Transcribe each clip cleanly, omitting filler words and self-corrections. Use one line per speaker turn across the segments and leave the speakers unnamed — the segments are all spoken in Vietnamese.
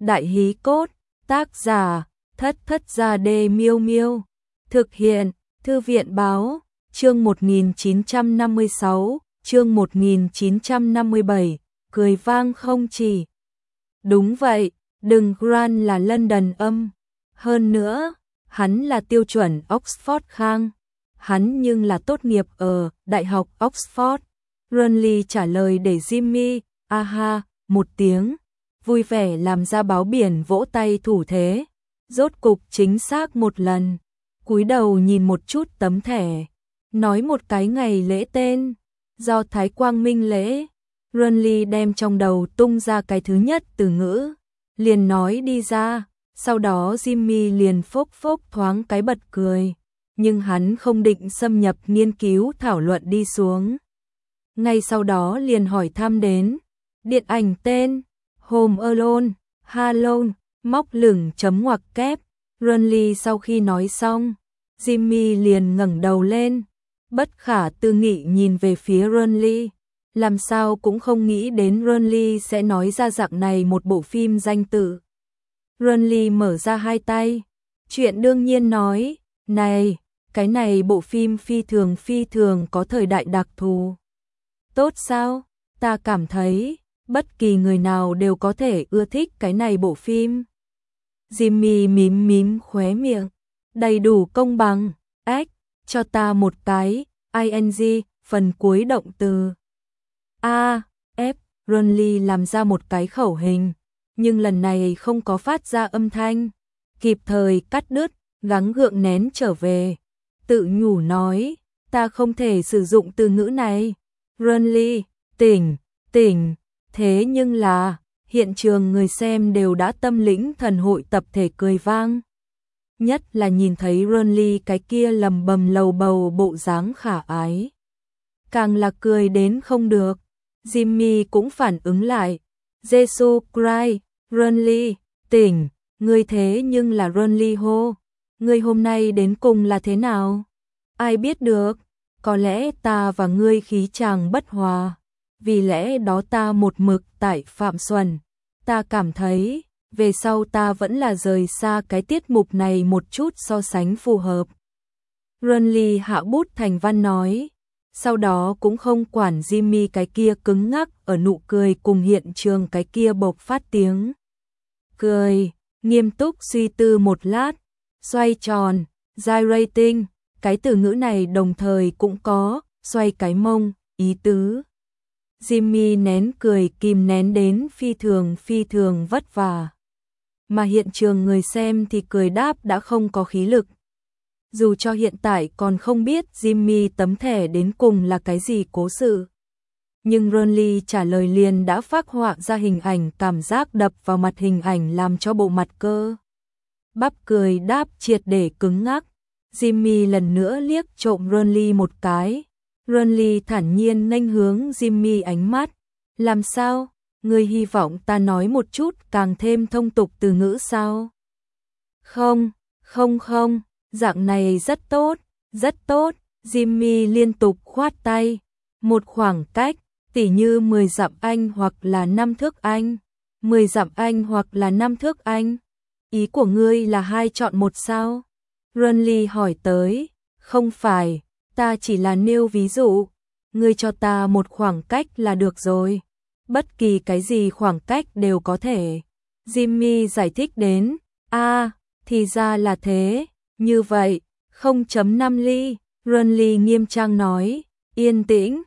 Đại hí cốt, tác giả, Thất Thất Gia Đê Miêu Miêu. Thực hiện, Thư viện báo, chương 1956, chương 1957, cười vang không chỉ. Đúng vậy, đừng Grant là London âm. Hơn nữa, hắn là tiêu chuẩn Oxford khang. Hắn nhưng là tốt nghiệp ở Đại học Oxford. Runley trả lời để Jimmy, aha, một tiếng, vui vẻ làm ra báo biển vỗ tay thủ thế. Rốt cục chính xác một lần, cúi đầu nhìn một chút tấm thẻ, nói một cái ngày lễ tên, do Thái Quang Minh lễ. Runley đem trong đầu tung ra cái thứ nhất từ ngữ, liền nói đi ra, sau đó Jimmy liền phốc phốc thoáng cái bật cười, nhưng hắn không định xâm nhập nghiên cứu thảo luận đi xuống. Ngay sau đó liền hỏi thăm đến điện ảnh tên Home Alone, Halloween, móc lửng chấm ngoặc kép. Runley sau khi nói xong, Jimmy liền ngẩng đầu lên, bất khả tư nghị nhìn về phía Runley, làm sao cũng không nghĩ đến Runley sẽ nói ra dạng này một bộ phim danh tự. Runley mở ra hai tay, chuyện đương nhiên nói, này, cái này bộ phim phi thường có thời đại đặc thù. Tốt sao? Ta cảm thấy, bất kỳ người nào đều có thể ưa thích cái này bộ phim. Jimmy mím mím khóe miệng, đầy đủ công bằng, ếch, cho ta một cái, ing, phần cuối động từ. A, F, Runley làm ra một cái khẩu hình, nhưng lần này không có phát ra âm thanh, kịp thời cắt đứt, gắng gượng nén trở về. Tự nhủ nói, ta không thể sử dụng từ ngữ này. Runley, tỉnh, thế nhưng là, hiện trường người xem đều đã tâm lĩnh thần hội tập thể cười vang. Nhất là nhìn thấy Runley cái kia lầm bầm lầu bầu bộ dáng khả ái. Càng là cười đến không được. Jimmy cũng phản ứng lại. Jesus Christ, Runley, tỉnh, ngươi thế nhưng là Runley hô. Ngươi hôm nay đến cùng là thế nào? Ai biết được, có lẽ ta và ngươi khí chàng bất hòa. Vì lẽ đó ta một mực tại Phạm Xuân. Ta cảm thấy, về sau ta vẫn là rời xa cái tiết mục này một chút so sánh phù hợp. Runley hạ bút thành văn nói. Sau đó cũng không quản Jimmy cái kia cứng ngắc ở nụ cười cùng hiện trường cái kia bộc phát tiếng cười, nghiêm túc suy tư một lát, xoay tròn, gyrating, cái từ ngữ này đồng thời cũng có, xoay cái mông, ý tứ. Jimmy nén cười kìm nén đến phi thường vất vả. Mà hiện trường người xem thì cười đáp đã không có khí lực. Dù cho hiện tại còn không biết Jimmy tấm thẻ đến cùng là cái gì cố sự. Nhưng Runley trả lời liền đã phác họa ra hình ảnh cảm giác đập vào mặt hình ảnh làm cho bộ mặt cơ bắp cười đáp triệt để cứng ngắc. Jimmy lần nữa liếc trộm Runley một cái. Runley thản nhiên nghênh hướng Jimmy ánh mắt. Làm sao? Ngươi hy vọng ta nói một chút càng thêm thông tục từ ngữ sao? Không. Dạng này rất tốt. Jimmy liên tục khoát tay. Một khoảng cách, tỉ như 10 dặm Anh hoặc là 5 thước Anh. 10 dặm Anh hoặc là 5 thước Anh. Ý của ngươi là hai chọn một sao? Runley hỏi tới. Không phải, ta chỉ là nêu ví dụ. Ngươi cho ta một khoảng cách là được rồi. Bất kỳ cái gì khoảng cách đều có thể. Jimmy giải thích đến. Thì ra là thế. Như vậy, 0.5 ly, Runley nghiêm trang nói, yên tĩnh,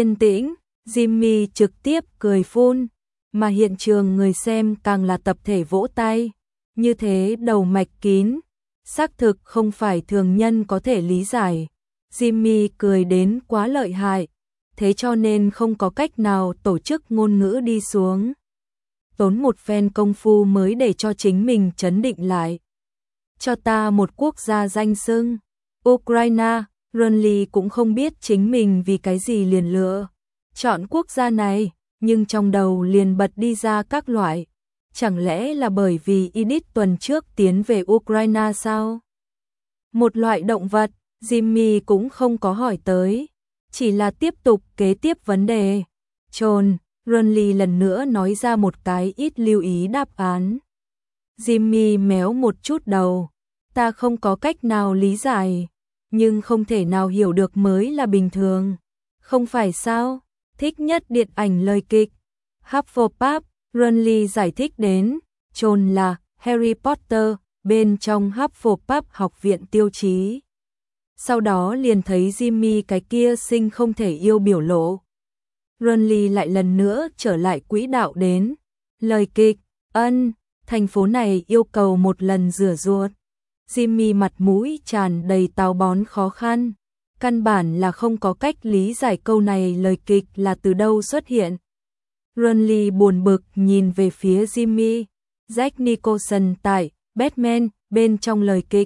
Jimmy trực tiếp cười phun, mà hiện trường người xem càng là tập thể vỗ tay, như thế đầu mạch kín, xác thực không phải thường nhân có thể lý giải. Jimmy cười đến quá lợi hại, thế cho nên không có cách nào tổ chức ngôn ngữ đi xuống. Tốn một phen công phu mới để cho chính mình trấn định lại. Cho ta một quốc gia danh xưng. Ukraine. Runley cũng không biết chính mình vì cái gì liền lựa chọn quốc gia này, nhưng trong đầu liền bật đi ra các loại. Chẳng lẽ là bởi vì Edith tuần trước tiến về Ukraine sao? Một loại động vật, Jimmy cũng không có hỏi tới, chỉ là tiếp tục kế tiếp vấn đề. Runley lần nữa nói ra một cái ít lưu ý đáp án. Jimmy méo một chút đầu. Ta không có cách nào lý giải, nhưng không thể nào hiểu được mới là bình thường. Không phải sao? Thích nhất điện ảnh lời kịch. Hufflepuff, Ronly giải thích đến, Ron là Harry Potter, bên trong Hufflepuff học viện tiêu chí. Sau đó liền thấy Jimmy cái kia sinh không thể yêu biểu lộ. Ronly lại lần nữa trở lại quỹ đạo đến. Lời kịch, thành phố này yêu cầu một lần rửa ruột. Jimmy mặt mũi tràn đầy táo bón khó khăn. Căn bản là không có cách lý giải câu này lời kịch là từ đâu xuất hiện. Ronly buồn bực nhìn về phía Jimmy. Jack Nicholson tại Batman bên trong lời kịch.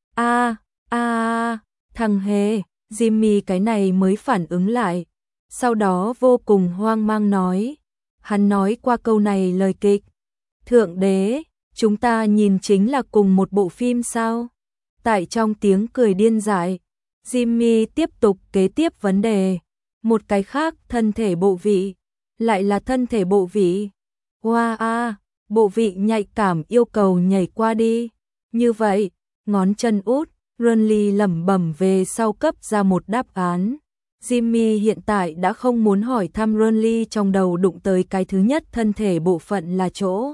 Thằng hề, Jimmy cái này mới phản ứng lại. Sau đó vô cùng hoang mang nói. Hắn nói qua câu này lời kịch. Thượng đế, chúng ta nhìn chính là cùng một bộ phim sao? Tại trong tiếng cười điên dại, Jimmy tiếp tục kế tiếp vấn đề. Một cái khác thân thể bộ vị, lại là thân thể bộ vị. Wow, bộ vị nhạy cảm yêu cầu nhảy qua đi. Như vậy, ngón chân út, Ronly lẩm bẩm về sau cấp ra một đáp án. Jimmy hiện tại đã không muốn hỏi thăm Ronly trong đầu đụng tới cái thứ nhất thân thể bộ phận là chỗ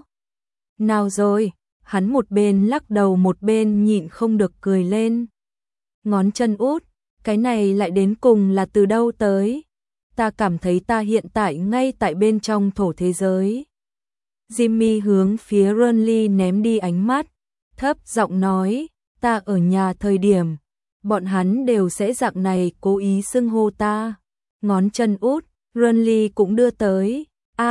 nào rồi, hắn một bên lắc đầu một bên nhịn không được cười lên. Ngón chân út, cái này lại đến cùng là từ đâu tới? Ta cảm thấy ta hiện tại ngay tại bên trong thổ thế giới. Jimmy hướng phía Ronly ném đi ánh mắt, thấp giọng nói, ta ở nhà thời điểm, bọn hắn đều sẽ dạng này cố ý xưng hô ta. Ngón chân út, Ronly cũng đưa tới,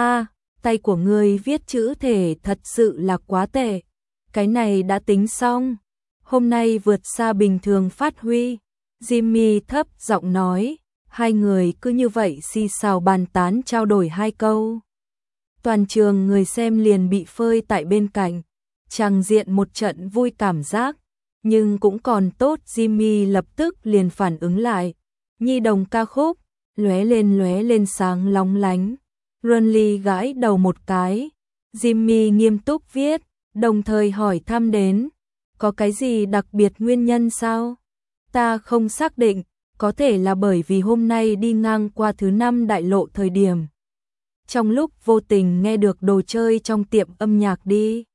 tay của ngươi viết chữ thể thật sự là quá tệ. Cái này đã tính xong, hôm nay vượt xa bình thường phát huy. Jimmy thấp giọng nói, hai người cứ như vậy xì xào bàn tán trao đổi hai câu. Toàn trường người xem liền bị phơi tại bên cạnh, tràng diện một trận vui cảm giác, nhưng cũng còn tốt Jimmy lập tức liền phản ứng lại. Nhi đồng ca khúc, lóe lên sáng lóng lánh. Ronly gãi đầu một cái, Jimmy nghiêm túc viết, đồng thời hỏi thăm đến, có cái gì đặc biệt nguyên nhân sao? Ta không xác định, có thể là bởi vì hôm nay đi ngang qua thứ 5 đại lộ thời điểm. Trong lúc vô tình nghe được đồ chơi trong tiệm âm nhạc đi.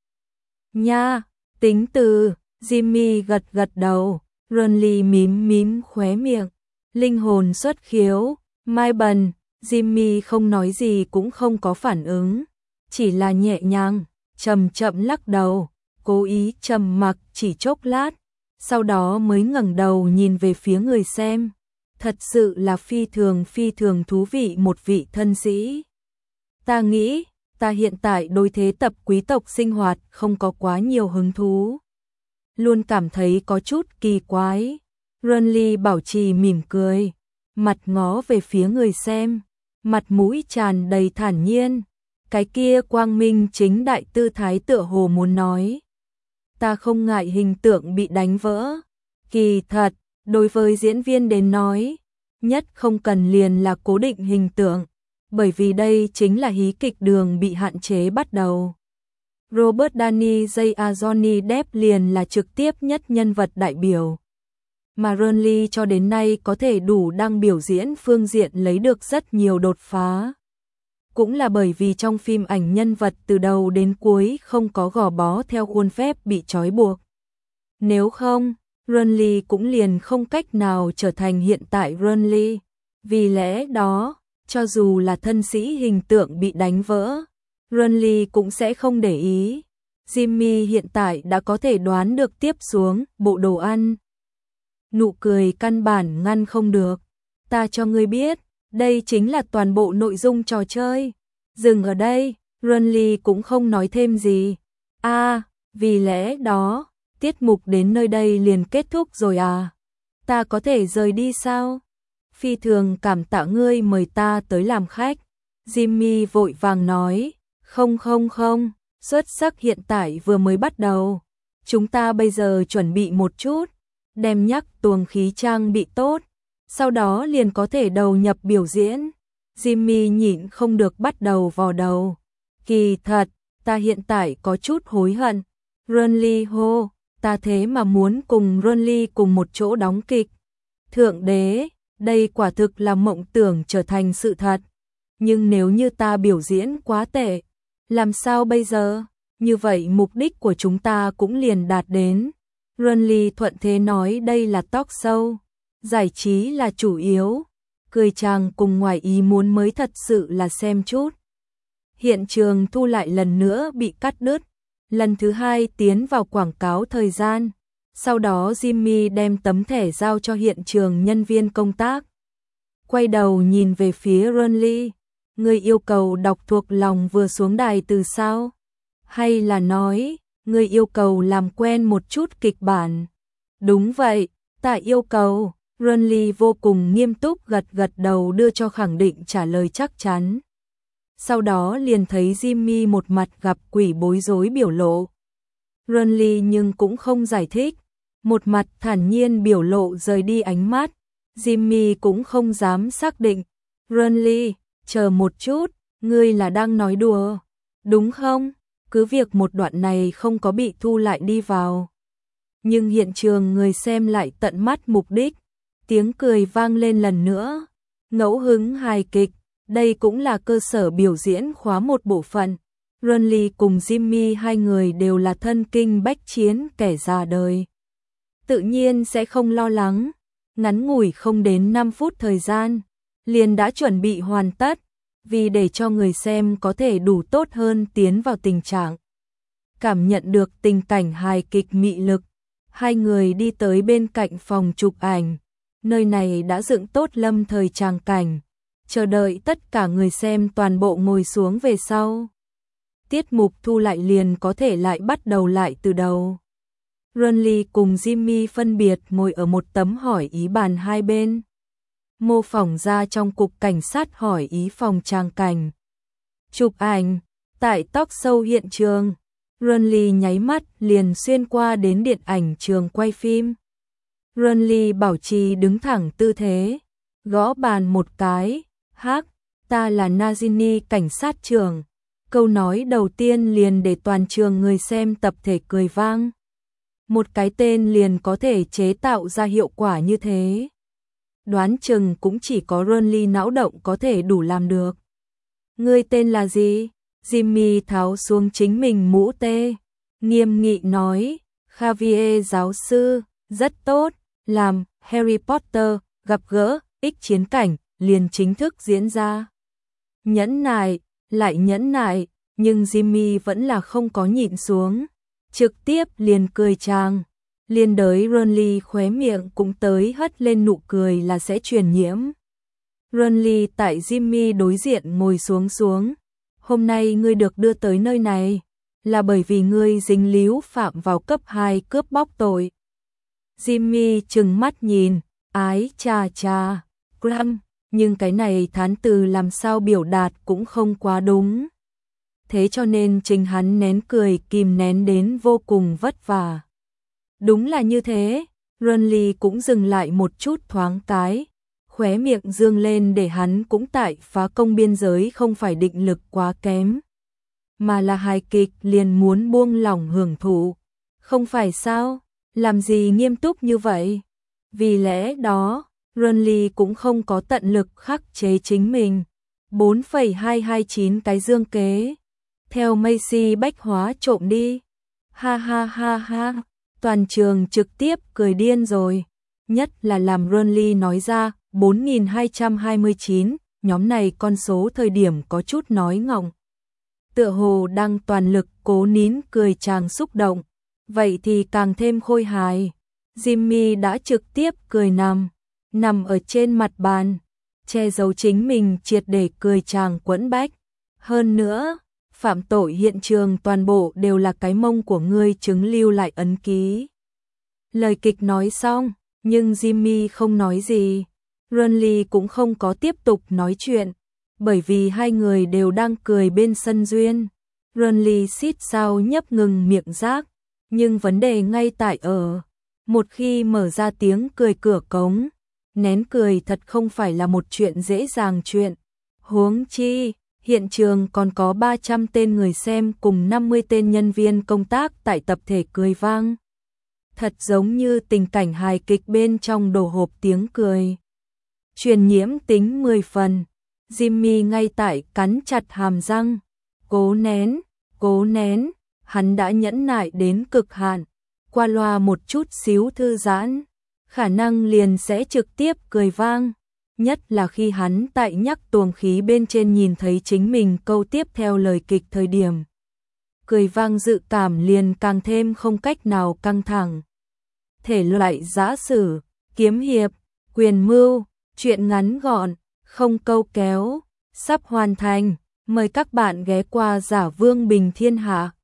Nha, tính từ, Jimmy gật đầu, Ronly mím khóe miệng, linh hồn xuất khiếu, mai bần, Jimmy không nói gì cũng không có phản ứng, chỉ là nhẹ nhàng, chậm lắc đầu, cố ý trầm mặc chỉ chốc lát, sau đó mới ngẩng đầu nhìn về phía người xem. Thật sự là phi thường thú vị một vị thân sĩ. Ta nghĩ, ta hiện tại đối thế tập quý tộc sinh hoạt không có quá nhiều hứng thú. Luôn cảm thấy có chút kỳ quái. Ronly bảo trì mỉm cười, mặt ngó về phía người xem, mặt mũi tràn đầy thản nhiên. Cái kia quang minh chính đại tư thái tựa hồ muốn nói. Ta không ngại hình tượng bị đánh vỡ. Kỳ thật, đối với diễn viên đến nói, nhất không cần liền là cố định hình tượng, bởi vì đây chính là hí kịch đường bị hạn chế bắt đầu. Robert Downey Jr. Johnny Depp liền là trực tiếp nhất nhân vật đại biểu. Mà Ronly cho đến nay có thể đủ đang biểu diễn phương diện lấy được rất nhiều đột phá. Cũng là bởi vì trong phim ảnh nhân vật từ đầu đến cuối không có gò bó theo khuôn phép bị trói buộc. Nếu không, Ronly cũng liền không cách nào trở thành hiện tại Ronly. Vì lẽ đó, cho dù là thân sĩ hình tượng bị đánh vỡ, Ronly cũng sẽ không để ý. Jimmy hiện tại đã có thể đoán được tiếp xuống bộ đồ ăn. Nụ cười căn bản ngăn không được. Ta cho ngươi biết, đây chính là toàn bộ nội dung trò chơi. Dừng ở đây, Ronly cũng không nói thêm gì. Vì lẽ đó, tiết mục đến nơi đây liền kết thúc rồi à? Ta có thể rời đi sao? Phi thường cảm tạ ngươi mời ta tới làm khách. Jimmy vội vàng nói, không, xuất sắc hiện tại vừa mới bắt đầu. Chúng ta bây giờ chuẩn bị một chút, đem nhắc tuồng khí trang bị tốt, sau đó liền có thể đầu nhập biểu diễn. Jimmy nhịn không được bắt đầu vò đầu. Kỳ thật, ta hiện tại có chút hối hận, Renly hô, ta thế mà muốn cùng Renly cùng một chỗ đóng kịch. Thượng đế, đây quả thực là mộng tưởng trở thành sự thật. Nhưng nếu như ta biểu diễn quá tệ, làm sao bây giờ? Như vậy mục đích của chúng ta cũng liền đạt đến. Renly thuận thế nói đây là talk show, giải trí là chủ yếu. Cười chàng cùng ngoài ý muốn mới thật sự là xem chút. Hiện trường thu lại lần nữa bị cắt đứt. Lần thứ hai tiến vào quảng cáo thời gian. Sau đó Jimmy đem tấm thẻ giao cho hiện trường nhân viên công tác. Quay đầu nhìn về phía Renly. Người yêu cầu đọc thuộc lòng vừa xuống đài từ sao? Hay là nói, người yêu cầu làm quen một chút kịch bản? Đúng vậy, ta yêu cầu. Renly vô cùng nghiêm túc gật gật đầu đưa cho khẳng định trả lời chắc chắn. Sau đó liền thấy Jimmy một mặt gặp quỷ bối rối biểu lộ. Renly nhưng cũng không giải thích, một mặt thản nhiên biểu lộ rời đi ánh mắt. Jimmy cũng không dám xác định. Renly, chờ một chút, ngươi là đang nói đùa, đúng không? Cứ việc một đoạn này không có bị thu lại đi vào. Nhưng hiện trường người xem lại tận mắt mục đích. Tiếng cười vang lên lần nữa. Ngẫu hứng hài kịch, đây cũng là cơ sở biểu diễn khóa một bộ phận. Renly cùng Jimmy hai người đều là thân kinh bách chiến kẻ già đời. Tự nhiên sẽ không lo lắng. Ngắn ngủi không đến 5 phút thời gian, liền đã chuẩn bị hoàn tất, vì để cho người xem có thể đủ tốt hơn tiến vào tình trạng. Cảm nhận được tình cảnh hài kịch mị lực, hai người đi tới bên cạnh phòng chụp ảnh. Nơi này đã dựng tốt lâm thời tràng cảnh, chờ đợi tất cả người xem toàn bộ ngồi xuống về sau. Tiết mục thu lại liền có thể lại bắt đầu lại từ đầu. Renly cùng Jimmy phân biệt ngồi ở một tấm hỏi ý bàn hai bên. Mô phỏng ra trong cục cảnh sát hỏi ý phòng tràng cảnh. Chụp ảnh, tại talk show hiện trường. Renly nháy mắt liền xuyên qua đến điện ảnh trường quay phim. Renly bảo trì đứng thẳng tư thế, gõ bàn một cái, hắc, ta là Najini cảnh sát trưởng. Câu nói đầu tiên liền để toàn trường người xem tập thể cười vang. Một cái tên liền có thể chế tạo ra hiệu quả như thế. Đoán chừng cũng chỉ có Renly não động có thể đủ làm được. Ngươi tên là gì? Jimmy tháo xuống chính mình mũ tê, nghiêm nghị nói, Xavier giáo sư, rất tốt, làm Harry Potter, gặp gỡ, ích chiến cảnh, liền chính thức diễn ra. Nhẫn nại, lại nhẫn nại, nhưng Jimmy vẫn là không có nhịn xuống. Trực tiếp liền cười chàng, liên đới Renly khóe miệng cũng tới hất lên nụ cười là sẽ truyền nhiễm. Renly tại Jimmy đối diện ngồi xuống. Hôm nay ngươi được đưa tới nơi này, là bởi vì ngươi dính líu phạm vào cấp 2 cướp bóc tội. Jimmy trừng mắt nhìn, ái cha, Graham, nhưng cái này thán từ làm sao biểu đạt cũng không quá đúng. Thế cho nên chính hắn nén cười kìm nén đến vô cùng vất vả. Đúng là như thế, Renly cũng dừng lại một chút thoáng cái, khóe miệng dương lên để hắn cũng tại phá công biên giới không phải định lực quá kém, mà là hài kịch liền muốn buông lỏng hưởng thụ. Không phải sao, làm gì nghiêm túc như vậy? Vì lẽ đó, Renly cũng không có tận lực khắc chế chính mình. 4,229 cái dương kế. Theo Macy bách hóa trộm đi. Ha ha ha ha, toàn trường trực tiếp cười điên rồi. Nhất là làm Renly nói ra 4.229, nhóm này con số thời điểm có chút nói ngọng. Tựa hồ đang toàn lực cố nín cười chàng xúc động, vậy thì càng thêm khôi hài. Jimmy đã trực tiếp cười nằm ở trên mặt bàn, che giấu chính mình triệt để cười chàng quẫn bách. Hơn nữa, phạm tội hiện trường toàn bộ đều là cái mông của ngươi chứng lưu lại ấn ký. Lời kịch nói xong, nhưng Jimmy không nói gì. Renly cũng không có tiếp tục nói chuyện, bởi vì hai người đều đang cười bên sân duyên. Renly xít sao nhấp ngừng miệng rác, nhưng vấn đề ngay tại ở, một khi mở ra tiếng cười cửa cống, nén cười thật không phải là một chuyện dễ dàng chuyện. Huống chi, Hiện trường còn có 300 tên người xem cùng 50 tên nhân viên công tác tại tập thể cười vang. Thật giống như tình cảnh hài kịch bên trong đồ hộp tiếng cười. Truyền nhiễm tính 10 phần. Jimmy ngay tại cắn chặt hàm răng. Cố nén, hắn đã nhẫn nại đến cực hạn. Qua loa một chút xíu thư giãn, khả năng liền sẽ trực tiếp cười vang. Nhất là khi hắn tại nhắc tuồng khí bên trên nhìn thấy chính mình câu tiếp theo lời kịch thời điểm. Cười vang dự cảm liền càng thêm không cách nào căng thẳng. Thể loại giã sử, kiếm hiệp, quyền mưu, truyện ngắn gọn, không câu kéo, sắp hoàn thành. Mời các bạn ghé qua Giả Vương Bình Thiên Hạ.